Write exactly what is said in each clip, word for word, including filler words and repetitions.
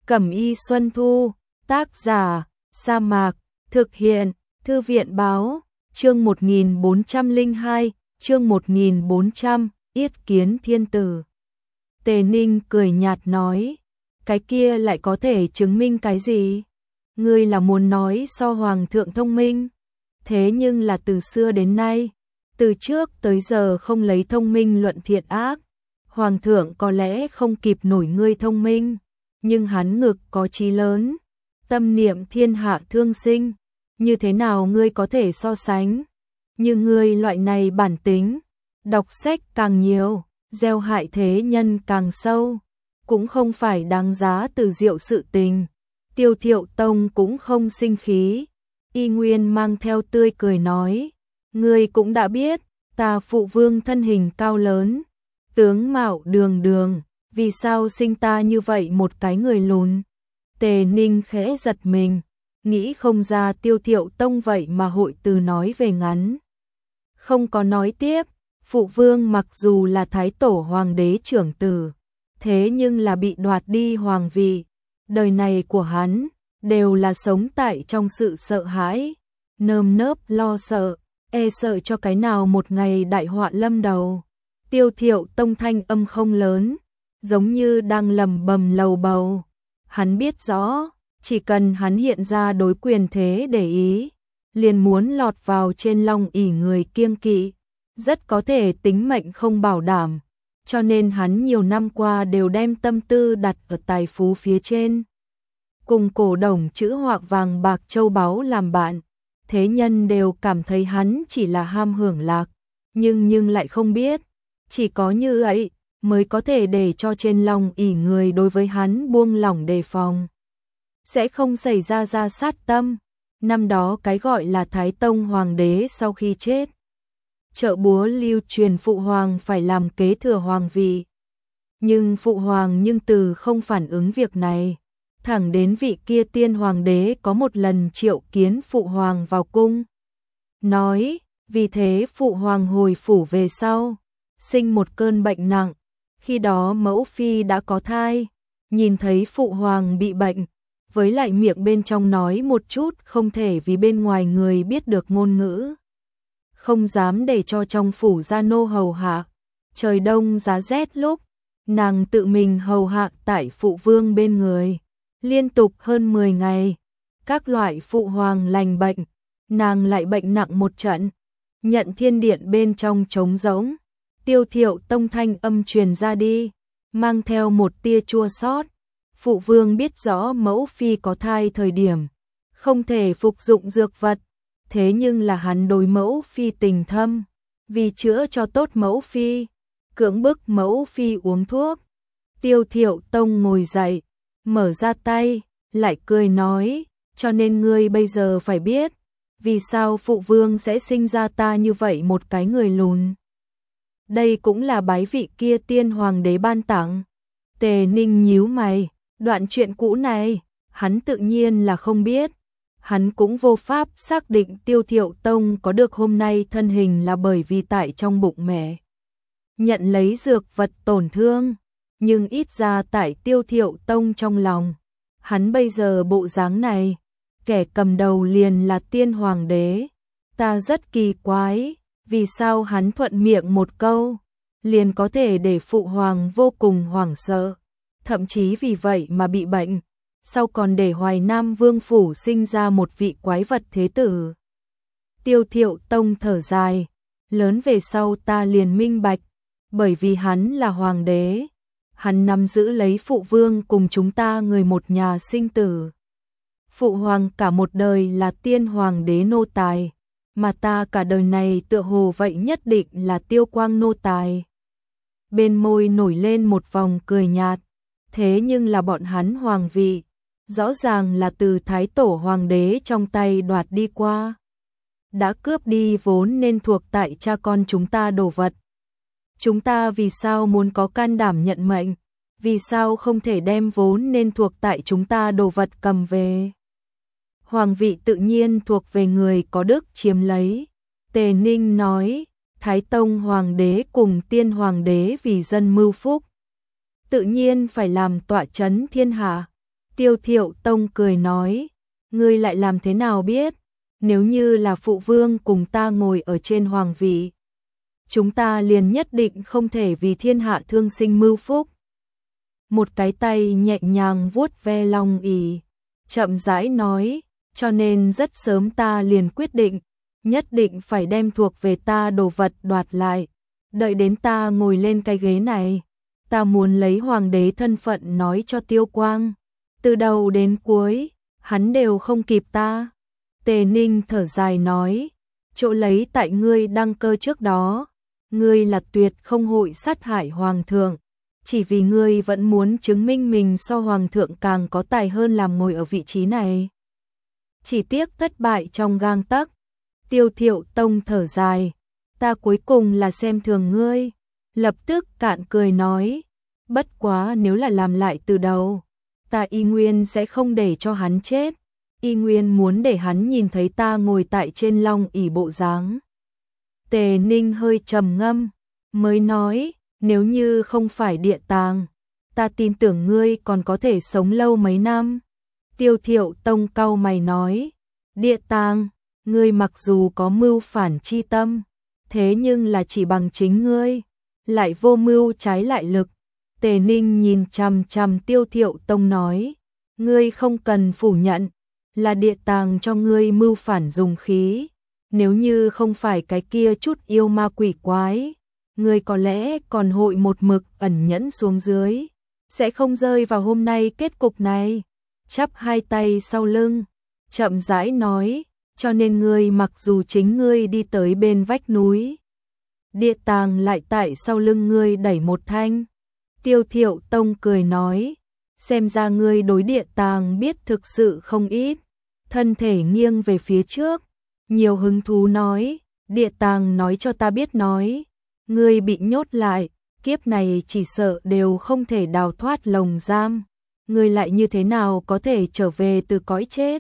Cẩm y Xuân Thu, tác giả, Sa Mạc, thực hiện, Thư viện báo, chương một nghìn bốn trăm lẻ hai, chương một nghìn bốn trăm, Yết kiến thiên tử. Tề Ninh cười nhạt nói, cái kia lại có thể chứng minh cái gì? Ngươi là muốn nói so hoàng thượng thông minh, thế nhưng là từ xưa đến nay, từ trước tới giờ không lấy thông minh luận thiện ác, hoàng thượng có lẽ không kịp nổi ngươi thông minh, nhưng hắn ngực có chí lớn, tâm niệm thiên hạ thương sinh, như thế nào ngươi có thể so sánh? Như ngươi loại này bản tính, đọc sách càng nhiều, gieo hại thế nhân càng sâu, cũng không phải đáng giá từ diệu sự tình. Tiêu Thiệu Tông cũng không sinh khí, y nguyên mang theo tươi cười nói, ngươi cũng đã biết, ta phụ vương thân hình cao lớn, tướng mạo đường đường, vì sao sinh ta như vậy một cái người lùn? Tề Ninh khẽ giật mình, nghĩ không ra Tiêu Thiệu Tông vậy mà hội từ nói về ngắn. Không có nói tiếp, phụ vương mặc dù là thái tổ hoàng đế trưởng tử, thế nhưng là bị đoạt đi hoàng vị, đời này của hắn đều là sống tại trong sự sợ hãi, nơm nớp lo sợ, e sợ cho cái nào một ngày đại họa lâm đầu. Tiêu Thiệu Tông thanh âm không lớn, giống như đang lầm bầm lầu bầu. Hắn biết rõ, chỉ cần hắn hiện ra đối quyền thế để ý, liền muốn lọt vào trên long ỷ người kiêng kỵ, rất có thể tính mệnh không bảo đảm, cho nên hắn nhiều năm qua đều đem tâm tư đặt ở tài phú phía trên. Cùng cổ đồng chữ hoặc vàng bạc châu báu làm bạn, thế nhân đều cảm thấy hắn chỉ là ham hưởng lạc, nhưng nhưng lại không biết, chỉ có như vậy mới có thể để cho trên lòng ỷ người đối với hắn buông lỏng đề phòng, sẽ không xảy ra ra sát tâm. Năm đó cái gọi là Thái Tông hoàng đế sau khi chết, chợ búa lưu truyền phụ hoàng phải làm kế thừa hoàng vị, nhưng phụ hoàng nhưng từ không phản ứng việc này, thẳng đến vị kia tiên hoàng đế có một lần triệu kiến phụ hoàng vào cung, nói, vì thế phụ hoàng hồi phủ về sau, sinh một cơn bệnh nặng, khi đó mẫu phi đã có thai, nhìn thấy phụ hoàng bị bệnh, với lại miệng bên trong nói một chút không thể vì bên ngoài người biết được ngôn ngữ, không dám để cho trong phủ gia nô hầu hạ, trời đông giá rét lúc, nàng tự mình hầu hạ tại phụ vương bên người, liên tục hơn mười ngày, các loại phụ hoàng lành bệnh, nàng lại bệnh nặng một trận, nhận thiên điện bên trong trống rỗng. Tiêu Thiệu Tông thanh âm truyền ra đi, mang theo một tia chua xót. Phụ vương biết rõ mẫu phi có thai thời điểm, không thể phục dụng dược vật, thế nhưng là hắn đối mẫu phi tình thâm, vì chữa cho tốt mẫu phi, cưỡng bức mẫu phi uống thuốc. Tiêu Thiệu Tông ngồi dậy, mở ra tay, lại cười nói, cho nên ngươi bây giờ phải biết, vì sao phụ vương sẽ sinh ra ta như vậy một cái người lùn. Đây cũng là bái vị kia tiên hoàng đế ban tặng. Tề Ninh nhíu mày, đoạn chuyện cũ này, hắn tự nhiên là không biết. Hắn cũng vô pháp xác định Tiêu Thiệu Tông có được hôm nay thân hình là bởi vì tại trong bụng mẹ nhận lấy dược vật tổn thương, nhưng ít ra tại Tiêu Thiệu Tông trong lòng, hắn bây giờ bộ dáng này, kẻ cầm đầu liền là tiên hoàng đế. Ta rất kỳ quái, vì sao hắn thuận miệng một câu, liền có thể để phụ hoàng vô cùng hoảng sợ, thậm chí vì vậy mà bị bệnh, sau còn để Hoài Nam Vương phủ sinh ra một vị quái vật thế tử. Tiêu Thiệu Tông thở dài, lớn về sau ta liền minh bạch, bởi vì hắn là hoàng đế, hắn nắm giữ lấy phụ vương cùng chúng ta người một nhà sinh tử. Phụ hoàng cả một đời là tiên hoàng đế nô tài, mà ta cả đời này tựa hồ vậy nhất định là tiêu quang nô tài. Bên môi nổi lên một vòng cười nhạt, thế nhưng là bọn hắn hoàng vị, rõ ràng là từ thái tổ hoàng đế trong tay đoạt đi qua. Đã cướp đi vốn nên thuộc tại cha con chúng ta đồ vật. Chúng ta vì sao muốn có can đảm nhận mệnh, vì sao không thể đem vốn nên thuộc tại chúng ta đồ vật cầm về. Hoàng vị tự nhiên thuộc về người có đức chiếm lấy. Tề Ninh nói, Thái Tông hoàng đế cùng tiên hoàng đế vì dân mưu phúc, tự nhiên phải làm tọa chấn thiên hạ. Tiêu Thiệu Tông cười nói, ngươi lại làm thế nào biết, nếu như là phụ vương cùng ta ngồi ở trên hoàng vị, chúng ta liền nhất định không thể vì thiên hạ thương sinh mưu phúc. Một cái tay nhẹ nhàng vuốt ve long ỷ, chậm rãi nói, cho nên rất sớm ta liền quyết định, nhất định phải đem thuộc về ta đồ vật đoạt lại, đợi đến ta ngồi lên cái ghế này, ta muốn lấy hoàng đế thân phận nói cho Tiêu Quang, từ đầu đến cuối, hắn đều không kịp ta. Tề Ninh thở dài nói, chỗ lấy tại ngươi đăng cơ trước đó, ngươi là tuyệt không hội sát hại hoàng thượng, chỉ vì ngươi vẫn muốn chứng minh mình so hoàng thượng càng có tài hơn làm ngồi ở vị trí này. Chỉ tiếc thất bại trong gang tấc. Tiêu Thiệu Tông thở dài, ta cuối cùng là xem thường ngươi, lập tức cạn cười nói, bất quá nếu là làm lại từ đầu, ta y nguyên sẽ không để cho hắn chết, y nguyên muốn để hắn nhìn thấy ta ngồi tại trên long ỷ bộ dáng. Tề Ninh hơi trầm ngâm, mới nói, nếu như không phải địa tàng, ta tin tưởng ngươi còn có thể sống lâu mấy năm. Tiêu Thiệu Tông cau mày nói, địa tàng, ngươi mặc dù có mưu phản chi tâm, thế nhưng là chỉ bằng chính ngươi, lại vô mưu trái lại lực. Tề Ninh nhìn chằm chằm Tiêu Thiệu Tông nói, ngươi không cần phủ nhận, là địa tàng cho ngươi mưu phản dùng khí, nếu như không phải cái kia chút yêu ma quỷ quái, ngươi có lẽ còn hội một mực ẩn nhẫn xuống dưới, sẽ không rơi vào hôm nay kết cục này. Chắp hai tay sau lưng, chậm rãi nói, cho nên ngươi mặc dù chính ngươi đi tới bên vách núi, địa tàng lại tại sau lưng ngươi đẩy một thanh. Tiêu Thiệu Tông cười nói, xem ra ngươi đối địa tàng biết thực sự không ít. Thân thể nghiêng về phía trước, nhiều hứng thú nói, địa tàng nói cho ta biết nói, ngươi bị nhốt lại, kiếp này chỉ sợ đều không thể đào thoát lồng giam, ngươi lại như thế nào có thể trở về từ cõi chết.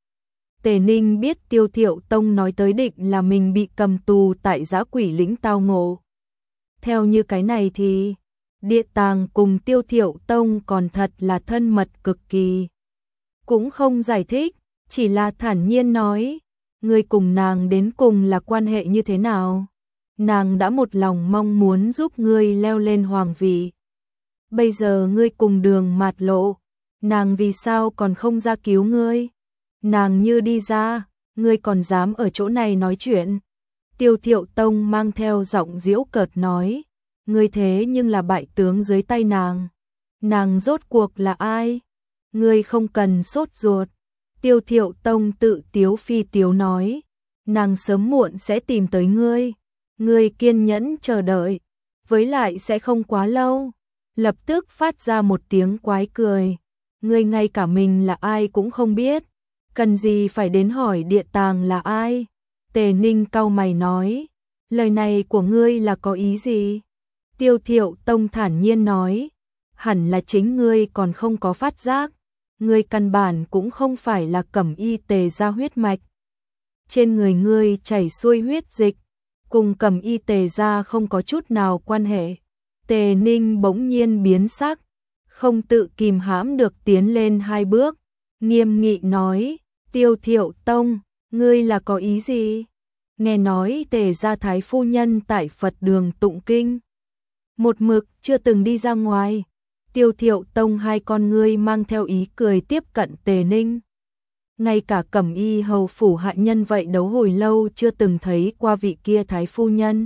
Tề Ninh biết Tiêu Thiệu Tông nói tới định là mình bị cầm tù tại Dã Quỷ lĩnh tao ngộ. Theo như cái này thì, địa tàng cùng Tiêu Thiệu Tông còn thật là thân mật cực kỳ. Cũng không giải thích, chỉ là thản nhiên nói, ngươi cùng nàng đến cùng là quan hệ như thế nào? Nàng đã một lòng mong muốn giúp ngươi leo lên hoàng vị. Bây giờ ngươi cùng đường mạt lộ, nàng vì sao còn không ra cứu ngươi? Nàng như đi ra, ngươi còn dám ở chỗ này nói chuyện? Tiêu Thiệu Tông mang theo giọng giễu cợt nói, ngươi thế nhưng là bại tướng dưới tay nàng. Nàng rốt cuộc là ai? Ngươi không cần sốt ruột. Tiêu Thiệu Tông tự tiếu phi tiếu nói, nàng sớm muộn sẽ tìm tới ngươi. Ngươi kiên nhẫn chờ đợi, với lại sẽ không quá lâu. Lập tức phát ra một tiếng quái cười, ngươi ngay cả mình là ai cũng không biết, cần gì phải đến hỏi địa tàng là ai? Tề Ninh cau mày nói, lời này của ngươi là có ý gì? Tiêu Thiệu Tông thản nhiên nói, hẳn là chính ngươi còn không có phát giác, ngươi căn bản cũng không phải là Cẩm Y Tề gia huyết mạch. Trên người ngươi chảy xuôi huyết dịch, cùng Cẩm Y Tề gia không có chút nào quan hệ. Tề Ninh bỗng nhiên biến sắc, không tự kìm hãm được tiến lên hai bước, nghiêm nghị nói, Tiêu Thiệu Tông, ngươi là có ý gì? Nghe nói Tề gia thái phu nhân tại Phật đường tụng kinh, một mực chưa từng đi ra ngoài. Tiêu Thiệu Tông hai con ngươi mang theo ý cười tiếp cận Tề Ninh. Ngay cả Cẩm Y hầu phủ hạ nhân vậy đấu hồi lâu chưa từng thấy qua vị kia thái phu nhân.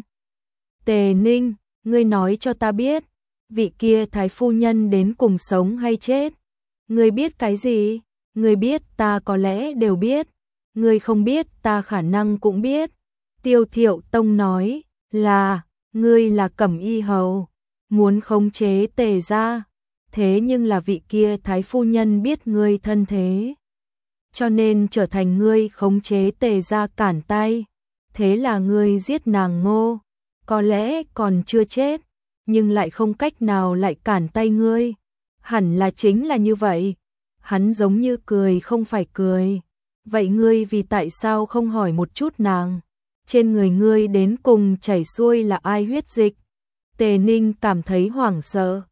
Tề Ninh, ngươi nói cho ta biết, vị kia thái phu nhân đến cùng sống hay chết? Ngươi biết cái gì? Ngươi biết ta có lẽ đều biết, ngươi không biết ta khả năng cũng biết. Tiêu Thiệu Tông nói, là, ngươi là Cẩm Y hầu, muốn khống chế Tề gia, thế nhưng là vị kia thái phu nhân biết ngươi thân thế, cho nên trở thành ngươi khống chế Tề gia cản tay, thế là ngươi giết nàng Ngô, có lẽ còn chưa chết, nhưng lại không cách nào lại cản tay ngươi, hẳn là chính là như vậy. Hắn giống như cười không phải cười, vậy ngươi vì tại sao không hỏi một chút nàng, trên người ngươi đến cùng chảy xuôi là ai huyết dịch? Tề Ninh cảm thấy hoảng sợ,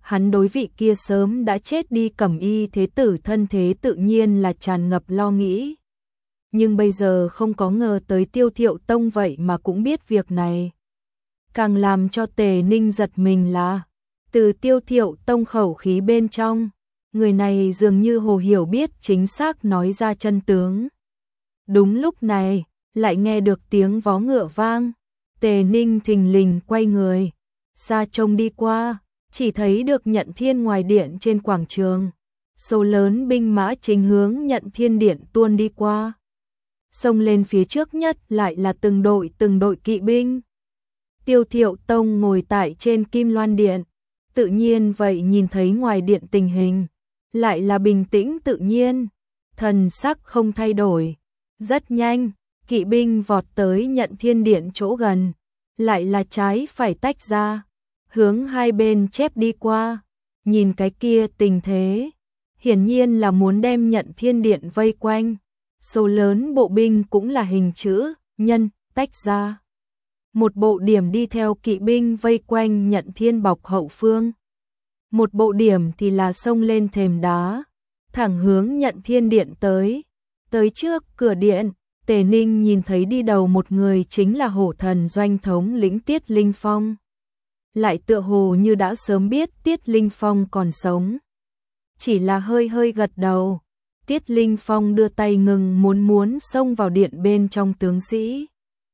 hắn đối vị kia sớm đã chết đi Cẩm Y thế tử thân thế tự nhiên là tràn ngập lo nghĩ. Nhưng bây giờ không có ngờ tới Tiêu Thiệu Tông vậy mà cũng biết việc này. Càng làm cho Tề Ninh giật mình là, từ Tiêu Thiệu Tông khẩu khí bên trong, người này dường như hồ hiểu biết chính xác nói ra chân tướng. Đúng lúc này, lại nghe được tiếng vó ngựa vang, Tề Ninh thình lình quay người, xa trông đi qua, chỉ thấy được Nhận Thiên ngoài điện trên quảng trường. Số lớn binh mã chính hướng Nhận Thiên điện tuôn đi qua. Xông lên phía trước nhất lại là từng đội từng đội kỵ binh. Tiêu Thiệu Tông ngồi tại trên Kim Loan Điện, tự nhiên vậy nhìn thấy ngoài điện tình hình, lại là bình tĩnh tự nhiên, thần sắc không thay đổi. Rất nhanh, kỵ binh vọt tới Nhận Thiên điện chỗ gần, lại là trái phải tách ra, hướng hai bên chép đi qua. Nhìn cái kia tình thế, hiển nhiên là muốn đem Nhận Thiên điện vây quanh. Số lớn bộ binh cũng là hình chữ nhân tách ra. Một bộ điểm đi theo kỵ binh vây quanh Nhận Thiên bọc hậu phương. Một bộ điểm thì là xông lên thềm đá, thẳng hướng Nhận Thiên điện tới. Tới trước cửa điện, Tề Ninh nhìn thấy đi đầu một người chính là Hổ Thần doanh thống lĩnh Tiết Linh Phong. Lại tựa hồ như đã sớm biết Tiết Linh Phong còn sống. Chỉ là hơi hơi gật đầu. Tiết Linh Phong đưa tay ngừng muốn muốn xông vào điện bên trong tướng sĩ.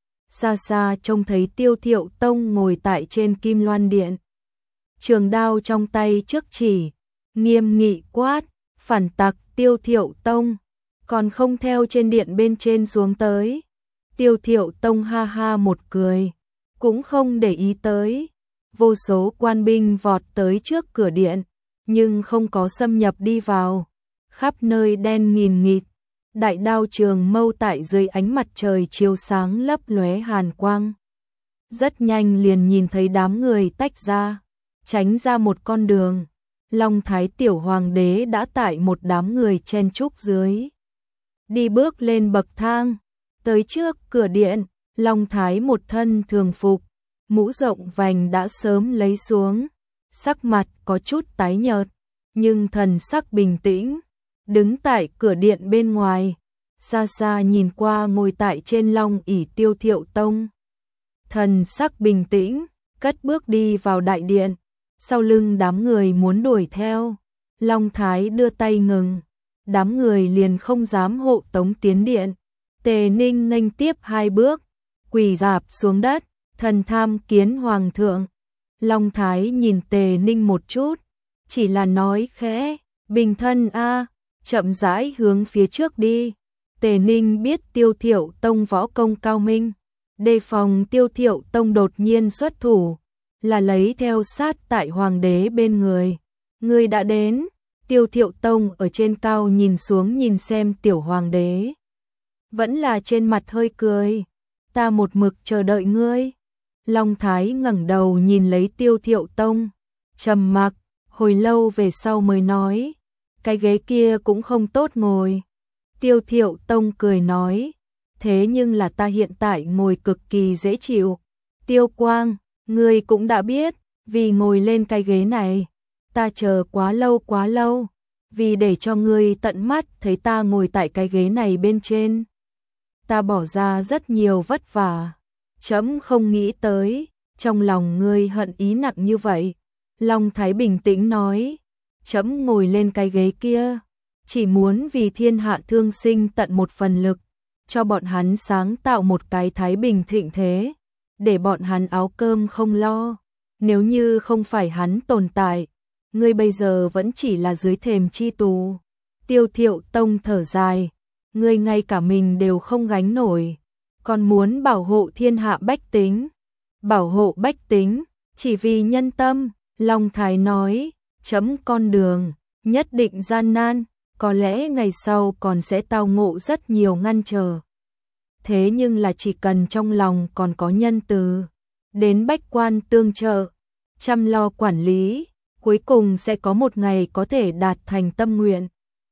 Xa xa trông thấy Tiêu Thiệu Tông ngồi tại trên Kim Loan Điện. Trường đao trong tay trước chỉ, nghiêm nghị quát, phản tặc Tiêu Thiệu Tông, còn không theo trên điện bên trên xuống tới. Tiêu Thiệu Tông ha ha một cười, cũng không để ý tới. Vô số quan binh vọt tới trước cửa điện, nhưng không có xâm nhập đi vào. Khắp nơi đen nghìn nghịt, đại đao trường mâu tại dưới ánh mặt trời chiếu sáng lấp lóe hàn quang. Rất nhanh liền nhìn thấy đám người tách ra, tránh ra một con đường. Long Thái tiểu hoàng đế đã tại một đám người chen chúc dưới. Đi bước lên bậc thang, tới trước cửa điện, Long Thái một thân thường phục, mũ rộng vành đã sớm lấy xuống, sắc mặt có chút tái nhợt, nhưng thần sắc bình tĩnh. Đứng tại cửa điện bên ngoài, xa xa nhìn qua ngồi tại trên long ỷ Tiêu Thiệu Tông. Thần sắc bình tĩnh, cất bước đi vào đại điện, sau lưng đám người muốn đuổi theo. Long Thái đưa tay ngừng, đám người liền không dám hộ tống tiến điện. Tề Ninh nghênh tiếp hai bước, quỳ rạp xuống đất, thần tham kiến hoàng thượng. Long Thái nhìn Tề Ninh một chút, chỉ là nói khẽ, bình thân a. Chậm rãi hướng phía trước đi. Tề Ninh biết Tiêu Thiệu Tông võ công cao minh, đề phòng Tiêu Thiệu Tông đột nhiên xuất thủ, là lấy theo sát tại hoàng đế bên người. Người đã đến. Tiêu Thiệu Tông ở trên cao nhìn xuống nhìn xem tiểu hoàng đế, vẫn là trên mặt hơi cười. Ta một mực chờ đợi ngươi. Long Thái ngẩng đầu nhìn lấy Tiêu Thiệu Tông, trầm mặc, hồi lâu về sau mới nói, cái ghế kia cũng không tốt ngồi. Tiêu Thiệu Tông cười nói, thế nhưng là ta hiện tại ngồi cực kỳ dễ chịu. Tiêu Quang, ngươi cũng đã biết, vì ngồi lên cái ghế này, ta chờ quá lâu quá lâu, vì để cho ngươi tận mắt thấy ta ngồi tại cái ghế này bên trên. Ta bỏ ra rất nhiều vất vả, chấm không nghĩ tới, trong lòng ngươi hận ý nặng như vậy. Long Thái bình tĩnh nói, chấm ngồi lên cái ghế kia, chỉ muốn vì thiên hạ thương sinh tận một phần lực, cho bọn hắn sáng tạo một cái thái bình thịnh thế, để bọn hắn áo cơm không lo. Nếu như không phải hắn tồn tại, ngươi bây giờ vẫn chỉ là dưới thềm chi tù. Tiêu Thiệu Tông thở dài, ngươi ngay cả mình đều không gánh nổi, còn muốn bảo hộ thiên hạ bách tính. Bảo hộ bách tính, chỉ vì nhân tâm. Long Thái nói, chấm con đường, nhất định gian nan, có lẽ ngày sau còn sẽ tao ngộ rất nhiều ngăn trở. Thế nhưng là chỉ cần trong lòng còn có nhân từ, đến bách quan tương trợ, chăm lo quản lý, cuối cùng sẽ có một ngày có thể đạt thành tâm nguyện.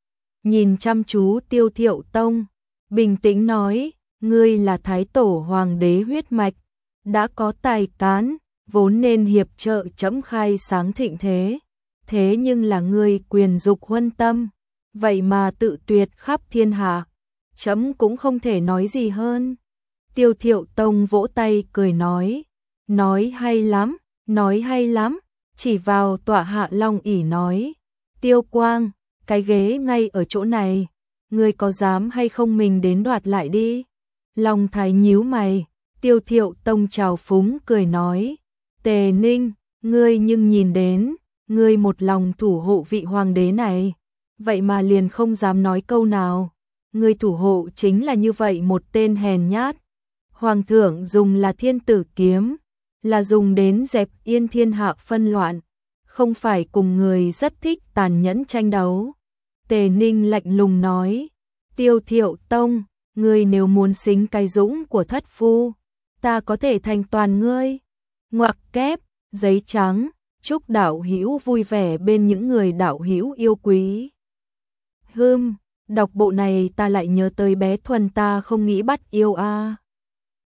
Nhìn chăm chú Tiêu Thiệu Tông, bình tĩnh nói, ngươi là thái tổ hoàng đế huyết mạch, đã có tài cán, vốn nên hiệp trợ chấm khai sáng thịnh thế. thế nhưng là ngươi quyền dục huân tâm, vậy mà tự tuyệt khắp thiên hạ, chấm cũng không thể nói gì hơn. Tiêu Thiệu Tông vỗ tay cười nói, nói hay lắm, nói hay lắm, chỉ vào tọa hạ long ỷ nói, Tiêu Quang, cái ghế ngay ở chỗ này, ngươi có dám hay không mình đến đoạt lại đi. Long Thái nhíu mày, Tiêu Thiệu Tông trào phúng cười nói, Tề Ninh, ngươi nhưng nhìn đến, ngươi một lòng thủ hộ vị hoàng đế này, vậy mà liền không dám nói câu nào, ngươi thủ hộ chính là như vậy một tên hèn nhát. Hoàng thượng dùng là thiên tử kiếm, là dùng đến dẹp yên thiên hạ phân loạn, không phải cùng người rất thích tàn nhẫn tranh đấu. Tề Ninh lạnh lùng nói, Tiêu Thiệu Tông, ngươi nếu muốn xính cái dũng của thất phu, ta có thể thành toàn ngươi. Ngoặc kép, giấy trắng, chúc đạo hữu vui vẻ bên những người đạo hữu yêu quý. Hừm, đọc bộ này ta lại nhớ tới bé Thuần ta không nghĩ bắt yêu a. À.